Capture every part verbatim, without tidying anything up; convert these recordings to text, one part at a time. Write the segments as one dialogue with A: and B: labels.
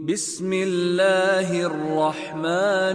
A: بسم الله الرحمن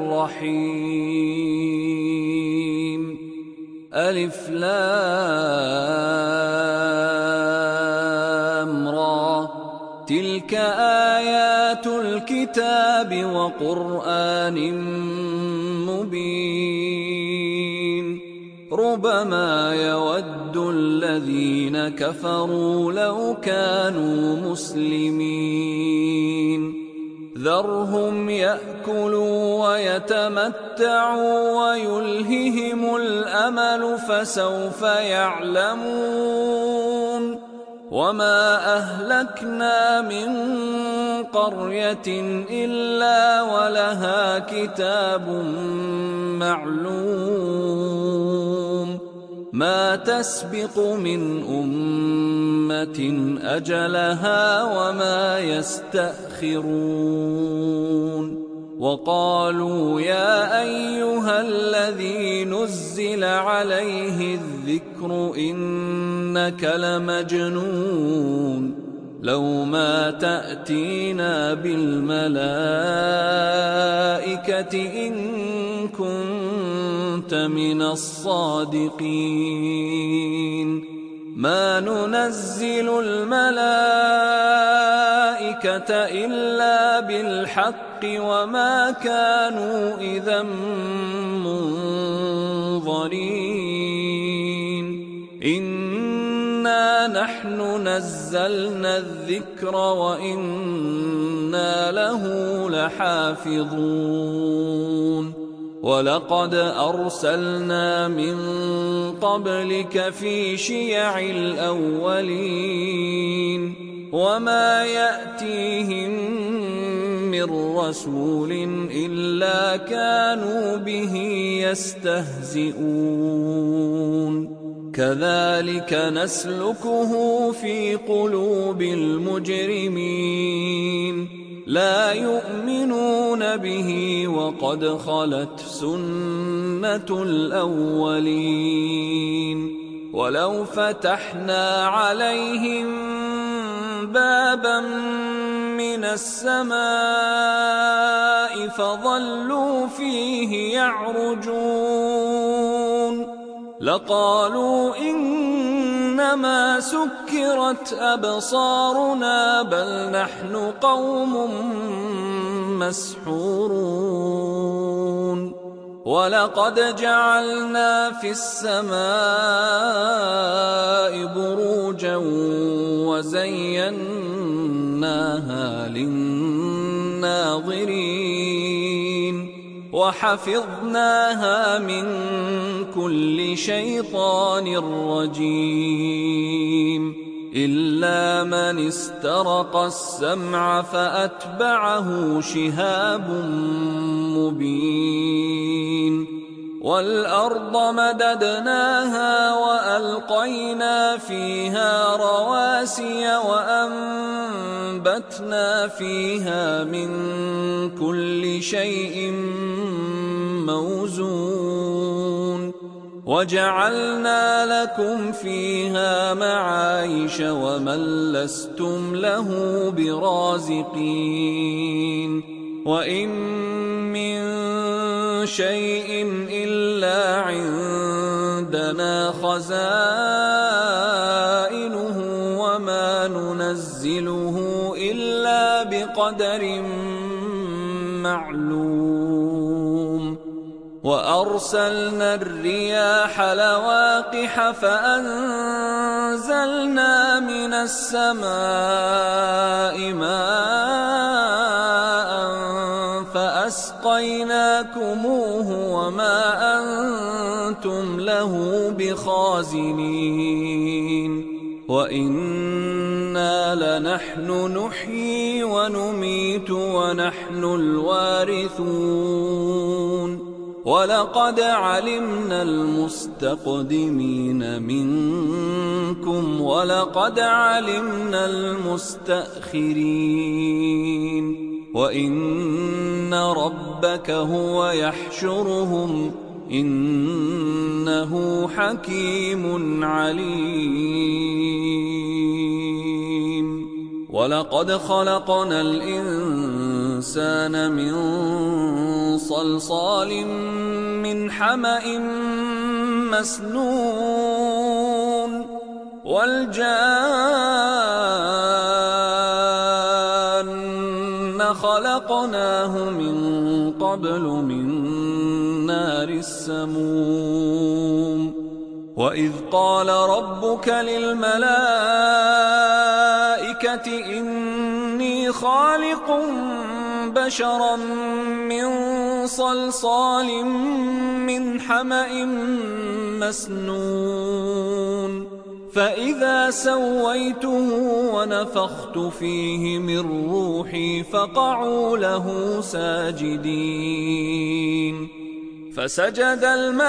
A: الرحيم. ألف لام را، تلك آيات الكتاب وقرآن مبين. ربما يود الذين كفروا لو كانوا مسلمين. ذرهم يأكلوا ويتمتعوا ويلههم الأمل فسوف يعلمون. وما أهلكنا من قرية إلا ولها كتاب معلوم. ما تسبق من أمة أجلها وما يستأخرون. وقالوا يا أيها الذي نزل عليه الذكر إنك لمجنون. لو ما تأتينا بالملائكة إن كنت من الصادقين. ما ننزل الملائكة إلا بالحق وما كانوا إذا منظرين. إنا نحن نزلنا الذكر وإنا له لحافظون. ولقد أرسلنا من قبلك في شيع الأولين. وما يأتيهم من رسول إلا كانوا به يستهزئون. كذلك نسلكه في قلوب المجرمين. لا يؤمنون به وقد خلت سنة الأولين. ولو فتحنا عليهم بابا من السماء فظلوا فيه يعرجون لقالوا إنما سكرت أبصارنا بل نحن قوم مسحورون. ولقد جعلنا في السماء بروجا وزيناها للناظرين وحفظناها من كل شيطان رجيم. إلا من استرق السمع فأتبعه شهاب مبين. والأرض مددناها وألقينا فيها رواسي وأنبتنا فيها من كل شيء موزون. وجعلنا لكم فيها معايش ومن لستم له برازقين. وإن من شيء إلا عندنا خزائنه وما ننزله إلا بقدر معلوم. وأرسلنا الرياح لواقح فأنزلنا من السماء ماء فأسقيناكموه وما أنتم له بخازنين. وإنا لنحن نحيي ونميت ونحن الوارثون. ولقد علمنا المستقدمين منكم ولقد علمنا المستأخرين. وإن ربك هو يحشرهم إنه حكيم عليم. وَلَقَدْ خَلَقْنَا الْإِنسَانَ مِنْ صَلْصَالٍ مِنْ حَمَإٍ مَسْنُونٍ وَالْجَانَّ خَلَقْنَاهُ مِنْ قَبْلُ مِنْ نَارِ السَّمُومِ وَإِذْ قَالَ رَبُّكَ لِلْمَلَائِكَةِ إِنِّي خَالِقٌ بَشَرًا مِنْ صَلْصَالٍ مِنْ حَمَإٍ مَسْنُونٍ فَإِذَا سَوَّيْتُهُ وَنَفَخْتُ فِيهِ مِنْ رُوحِي فَقَعُوا لَهُ سَاجِدِينَ فَسَجَدَ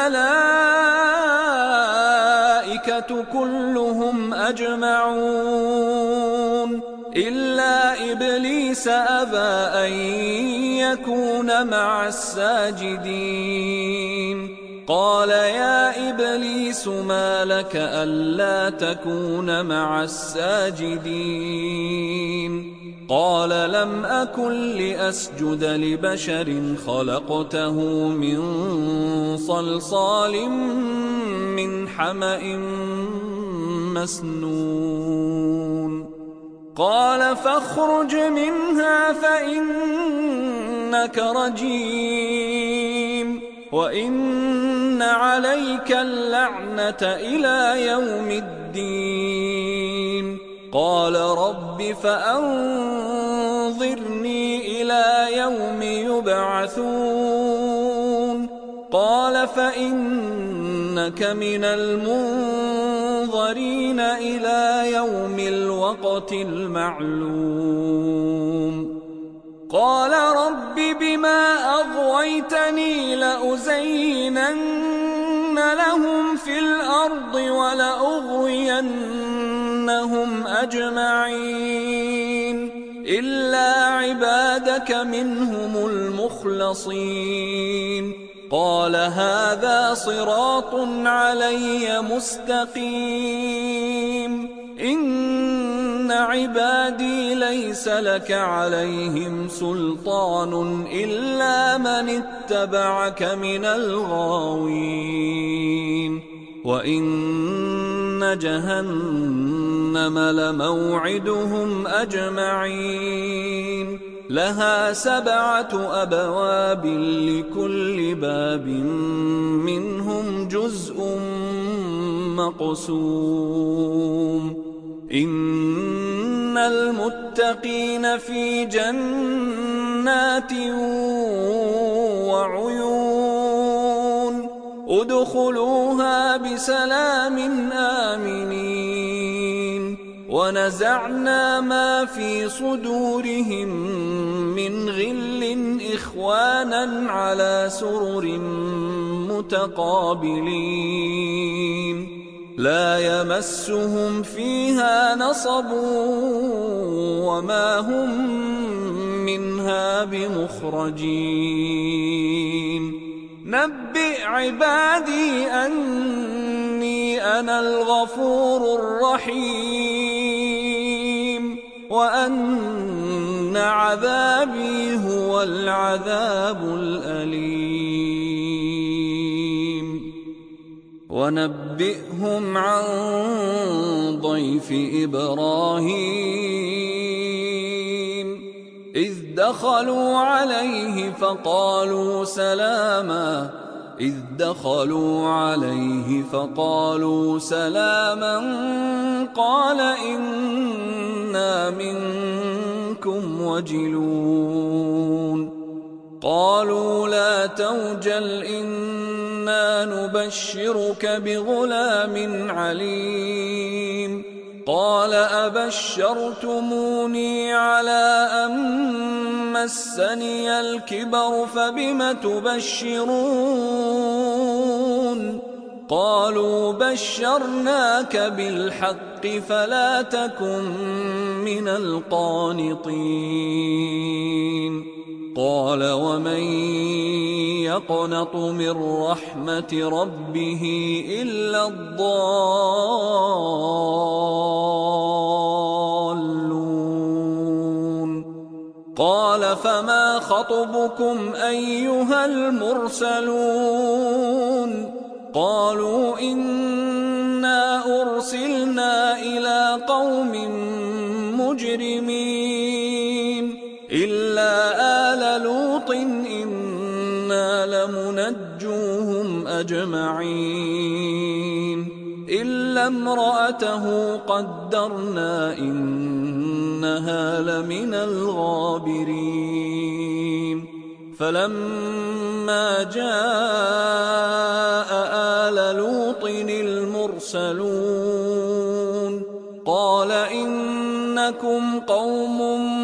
A: الْمَلَائِكَةُ كُلُّهُمْ أَجْمَعُونَ إِلَّا إِبْلِيسَ أَبَى أَن يَكُونَ مَعَ السَّاجِدِينَ قَالَ يَا إِبْلِيسُ مَا لَكَ أَلَّا تَكُونَ مَعَ السَّاجِدِينَ قَالَ لَمْ أَكُنْ لِأَسْجُدَ لِبَشَرٍ خَلَقْتَهُ مِنْ صَلْصَالٍ مِنْ حَمَإٍ مَسْنُونٍ قَالَ فَاخْرُجْ مِنْهَا فَإِنَّكَ رَجِيمٌ وَإِنَّ عَلَيْكَ اللَّعْنَةَ إِلَى يَوْمِ الدِّينِ قَالَ رَبِّ فَأَنظِرْنِي إِلَى يَوْمِ يُبْعَثُونَ قَالَ فَإِنَّكَ مِنَ الْمُنظَرِينَ إِلَى يَوْمِ الْوَقْتِ الْمَعْلُومِ قَالَ رَبِّ بِمَا أَغْوَيْتَنِي لَأُزَيِّنَنَّ لَهُمْ فِي الْأَرْضِ وَلَأُغْوِيَنَّهُمْ أَجْمَعِينَ إِلَّا عِبَادَكَ مِنْهُمُ الْمُخْلَصِينَ قَالَ هَذَا صِرَاطٌ عَلَيَّ مُسْتَقِيمٌ إِنَّ عِبَادِي لَيْسَ لَكَ عَلَيْهِمْ سُلْطَانٌ إِلَّا مَنِ اتَّبَعَكَ مِنَ الْغَاوِينَ وَإِنَّ جَهَنَّمَ لَمَوْعِدُهُمْ أَجْمَعِينَ لَهَا سَبْعَةُ أَبْوَابٍ لِكُلِّ بَابٍ مِّنْهُمْ جُزْءٌ مَّقْسُومٌ إِنَّ الْمُتَّقِينَ فِي جَنَّاتٍ وَعُيُونٍ ادْخُلُوهَا بِسَلَامٍ آمِنِينَ وَنَزَعْنَا مَا فِي صُدُورِهِم مِّنْ غِلٍّ إِخْوَانًا عَلَىٰ سُرُرٍ مُّتَقَابِلِينَ لَا يَمَسُّهُمْ فِيهَا نَصَبٌ وَمَا هُم مِّنْهَا بِمُخْرَجِينَ نَبِّئْ عِبَادِي أَنِّي أَنَا الْغَفُورُ الرَّحِيمُ وَأَنَّ عَذَابِي هُوَ الْعَذَابُ الْأَلِيمُ وَنَبِّئْهُمْ عَن ضَيْفِ إِبْرَاهِيمَ إِذْ دَخَلُوا عَلَيْهِ فَقَالُوا سَلَامًا إِذْ دَخَلُوا عَلَيْهِ فَقَالُوا سَلَامًا قَالَ إِنَّا مِنكُمْ وَجِلُونَ قَالُوا لَا تَوْجَلْ إِنَّا نُبَشِّرُكَ بِغُلَامٍ عَلِيمٍ قَالَ أَبَشَّرْتُمُونِي عَلَىٰ أَن مَّسَّنِيَ الْكِبَرُ فَبِمَ تُبَشِّرُونَ قَالُوا بَشَّرْنَاكَ بِالْحَقِّ فَلَا تَكُن مِّنَ الْقَانِطِينَ قَالَ وَمَن يَقْنَطُ مِن رَّحْمَةِ رَبِّهِ إِلَّا الضَّالُّونَ قال فما خطبكم أيها المرسلون قالوا إنا أرسلنا إلى قوم مجرمين إلا آل لوط إنا لمنجوهم أجمعين إلا امرأته قدرنا إنها لمن الغابرين فلما جاء آل لوط المرسلون قال إنكم قوم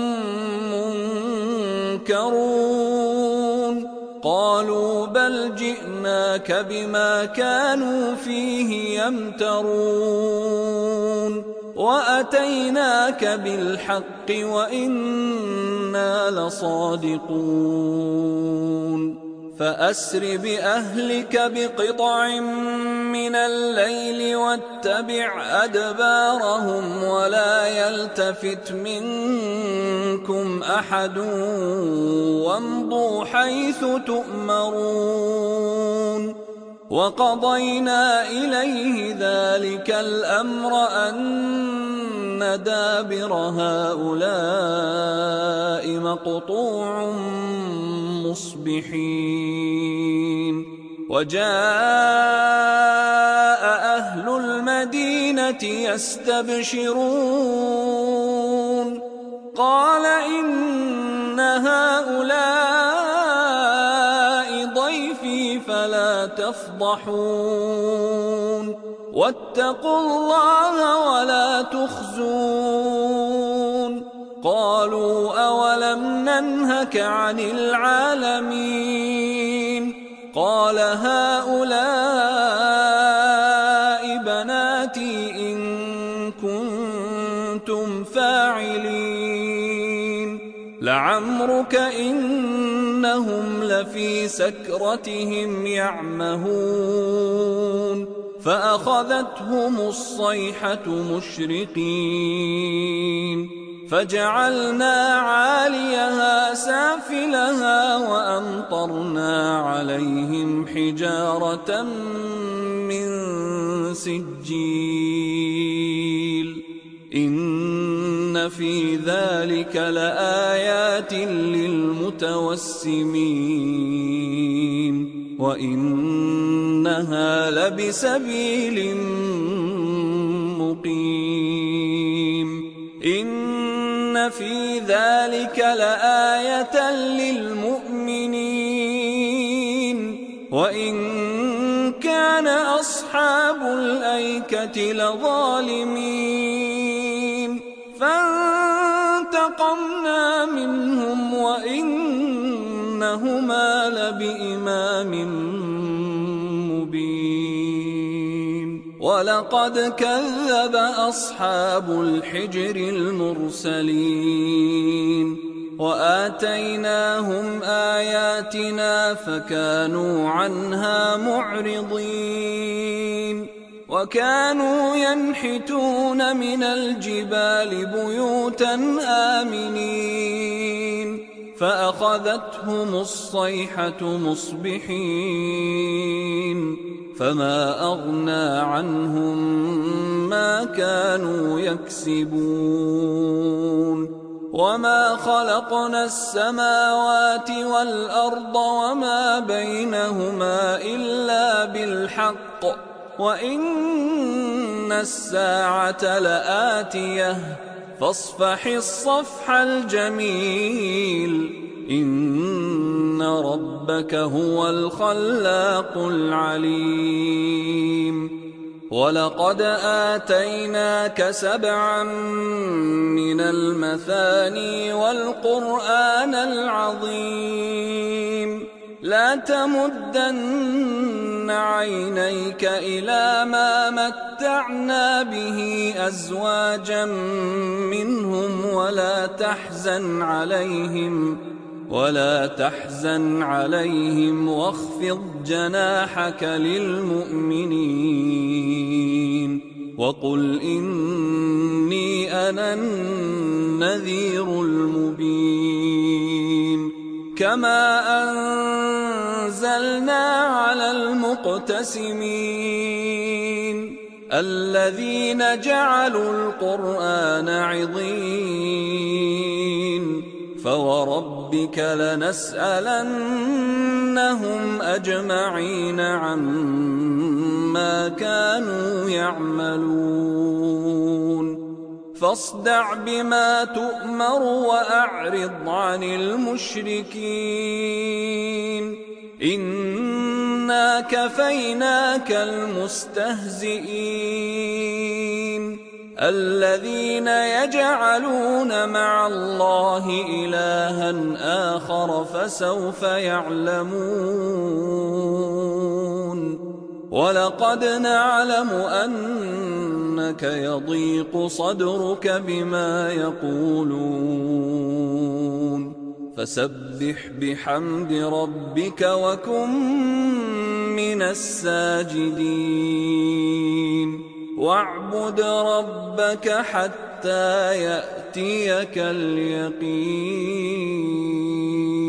A: منكرون قالوا بل جئناك بما كانوا فيه يمترون وأتيناك بالحق وإنا لصادقون فأسر بأهلك بقطع من الليل واتبع أدبارهم ولا يلتفت منكم أحد وامضوا حيث تؤمرون وقضينا إليه ذلك الأمر أن دابر هؤلاء مقطوع مصبحين وجاء أهل المدينة يستبشرون قال إن هؤلاء ضيفي فلا تفضحون واتقوا الله ولا تخزون قالوا أولم ننهك عن العالمين قال هؤلاء بناتي إن كنتم فاعلين لعمرك إنهم لفي سكرتهم يعمهون فأخذتهم الصيحة مشرقين فجعلنا عاليها سافلها وأمطرنا عليهم حجارة من سجيل إن في ذلك لآيات للمتوسمين وإنها لبسبيل مقيم إن في ذلك لآية للمؤمنين وإن كان أصحاب الأيكة لظالمين فانتقمنا منهم وإنهما لبإمام مبين ولقد كذب أصحاب الحجر المرسلين وآتيناهم آياتنا فكانوا عنها معرضين وكانوا ينحتون من الجبال بيوتا آمنين فأخذتهم الصيحة مصبحين فما أغنى عنهم ما كانوا يكسبون وما خلقنا السماوات والأرض وما بينهما إلا بالحق وإن الساعة لآتية فاصفح الصفح الجميل إن ربك هو الخلاق العليم ولقد آتيناك سبعا من المثاني والقرآن العظيم لا تمدن عينيك إلى ما متعنا به أزواجا منهم ولا تحزن عليهم ولا تحزن عليهم واخفض جناحك للمؤمنين وقل إني أنا النذير المبين كما أنزلنا على المقتسمين الذين جعلوا القرآن عضين فوربك لنسألنهم أجمعين عما كانوا يعملون فاصدع بما تؤمر وأعرض عن المشركين إنا كفيناك المستهزئين الذين يجعلون مع الله إلها آخر فسوف يعلمون ولقد نعلم أنك يضيق صدرك بما يقولون فسبح بحمد ربك وكن من الساجدين واعبد ربك حتى يأتيك اليقين.